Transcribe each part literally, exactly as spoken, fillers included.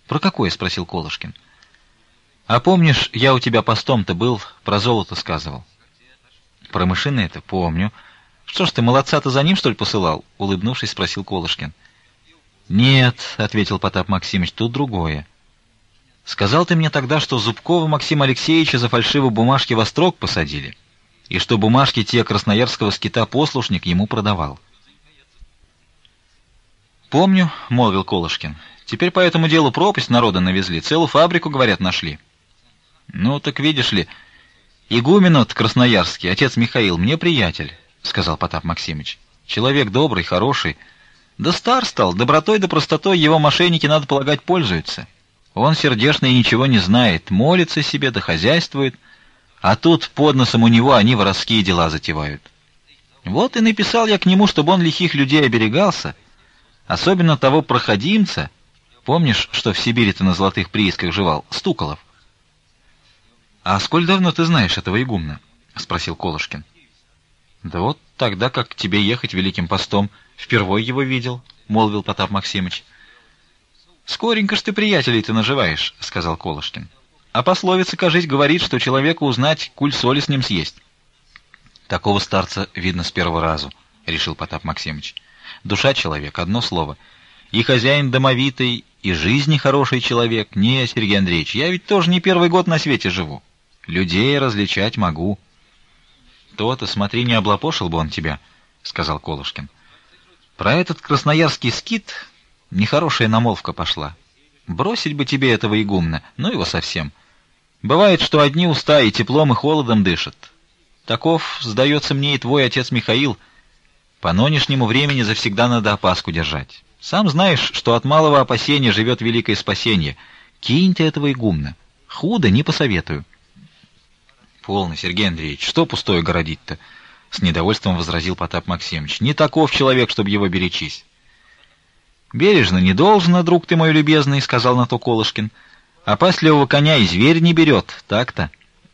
Про какое? — спросил Колышкин. А помнишь, я у тебя постом-то был, про золото сказывал? Про мышиное это помню. Что ж ты, молодца-то за ним, что ли, посылал? — улыбнувшись, спросил Колышкин. Нет, — ответил Потап Максимыч, — тут другое. Сказал ты мне тогда, что Зубкова Максима Алексеевича за фальшивые бумажки во строк посадили, и что бумажки те красноярского скита послушник ему продавал. «Помню», — молвил Колышкин. «Теперь по этому делу пропасть народа навезли, целую фабрику, говорят, нашли». «Ну, так видишь ли, игумен от красноярский, отец Михаил, мне приятель», — сказал Потап Максимыч. «Человек добрый, хороший. Да стар стал, добротой да простотой его мошенники, надо полагать, пользуются. Он сердечный и ничего не знает, молится себе да хозяйствует, а тут под носом у него они воровские дела затевают. Вот и написал я к нему, чтобы он лихих людей оберегался, особенно того проходимца, помнишь, что в Сибири-то на золотых приисках жевал, Стуколов». «А сколь давно ты знаешь этого игумна?» — спросил Колышкин. «Да вот тогда, как к тебе ехать Великим постом, впервой его видел», — молвил Потап Максимыч. «Скоренько ж ты приятелей-то наживаешь», — сказал Колышкин. «А пословица, кажись, говорит, что человека узнать, куль соли с ним съесть». «Такого старца видно с первого разу», — решил Потап Максимыч. «Душа человек, одно слово. И хозяин домовитый, и жизни хороший человек. Не, Сергей Андреевич, я ведь тоже не первый год на свете живу. Людей различать могу». «То-то, смотри, не облапошил бы он тебя», — сказал Колышкин. «Про этот красноярский скит нехорошая намолвка пошла. Бросить бы тебе этого игумна, ну его совсем. Бывает, что одни уста и теплом, и холодом дышат. Таков, сдается мне, и твой отец Михаил. По нынешнему времени завсегда надо опаску держать. Сам знаешь, что от малого опасения живет великое спасение. Кинь ты этого игумна. Худо не посоветую». «Полно, Сергей Андреевич, что пустое городить-то?» — с недовольством возразил Потап Максимыч. «Не таков человек, чтобы его беречись». «Бережно не должно, друг ты мой любезный», — сказал на то Колышкин. «Опасливого коня и зверь не берет, так-то».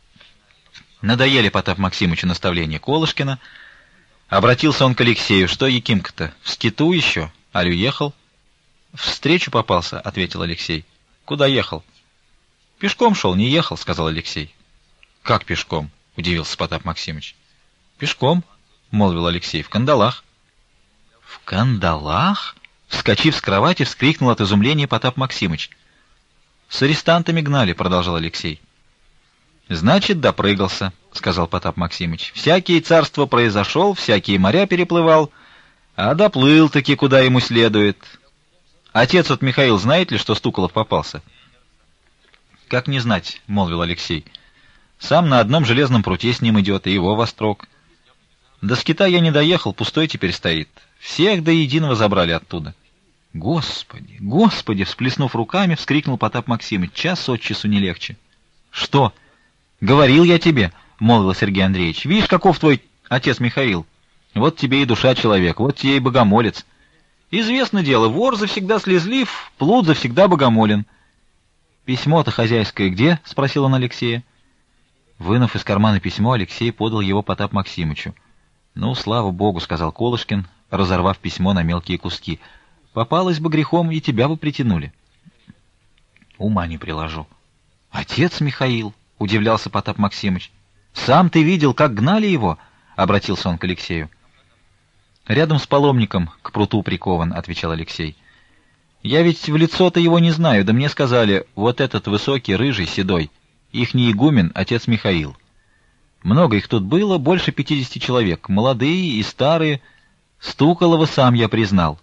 Надоели Потап Максимычу наставления Колышкина. Обратился он к Алексею. «Что, Якимка-то, в скиту еще? Аль уехал?» «Встречу попался», — ответил Алексей. «Куда ехал?» «Пешком шел, не ехал», — сказал Алексей. «Как пешком?» — удивился Потап Максимыч. «Пешком», — молвил Алексей, — «в кандалах». «В кандалах?» — вскочив с кровати, вскрикнул от изумления Потап Максимыч. «С арестантами гнали», — продолжал Алексей. «Значит, допрыгался», — сказал Потап Максимыч. «Всякие царства произошел, всякие моря переплывал, а доплыл-таки, куда ему следует. Отец от Михаил знает ли, что Стуколов попался?» «Как не знать», — молвил Алексей. «Сам на одном железном пруте с ним идет, и его во строк. До скита я не доехал, пустой теперь стоит. Всех до единого забрали оттуда». «Господи, Господи!» — всплеснув руками, вскрикнул Потап Максимыч. «Час от часу не легче». «Что? Говорил я тебе», — молвил Сергей Андреевич. «Видишь, каков твой отец Михаил? Вот тебе и душа человек, вот тебе и богомолец. Известно дело, вор завсегда слезлив, плут завсегда богомолен». «Письмо-то хозяйское где?» — спросил он Алексея. Вынув из кармана письмо, Алексей подал его Потап Максимычу. «Ну, слава богу», — сказал Колышкин, разорвав письмо на мелкие куски. «Попалось бы грехом, и тебя бы притянули». «Ума не приложу». «Отец Михаил», — удивлялся Потап Максимыч. «Сам ты видел, как гнали его?» — обратился он к Алексею. «Рядом с паломником к пруту прикован», — отвечал Алексей. «Я ведь в лицо-то его не знаю, да мне сказали, вот этот высокий, рыжий, седой, ихний игумен, отец Михаил. Много их тут было, больше пятидесяти человек, молодые и старые. Стуколова сам я признал».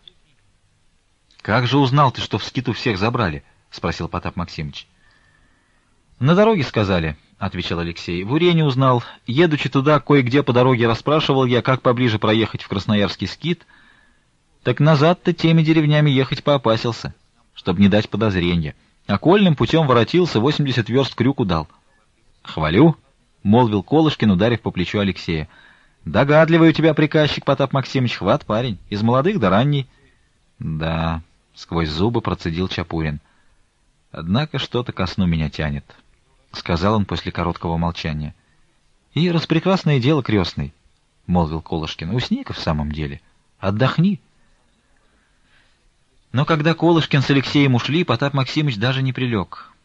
«Как же узнал ты, что в скиту всех забрали?» — спросил Потап Максимыч. «На дороге сказали», — отвечал Алексей. «В Урене узнал. Едучи туда, кое-где по дороге расспрашивал я, как поближе проехать в красноярский скит. Так назад-то теми деревнями ехать поопасился, чтобы не дать подозрения. Окольным путем воротился, восемьдесят верст крюку дал». «Хвалю», — молвил Колышкин, ударив по плечу Алексея. «Догадливый у тебя приказчик, Потап Максимыч, хват парень, из молодых до ранней». «Да», — сквозь зубы процедил Чапурин. «Однако что-то ко сну меня тянет», — сказал он после короткого молчания. «И распрекрасное дело, крестный», — молвил Колышкин. «Усни-ка в самом деле. Отдохни». Но когда Колышкин с Алексеем ушли, Потап Максимыч даже не прилег.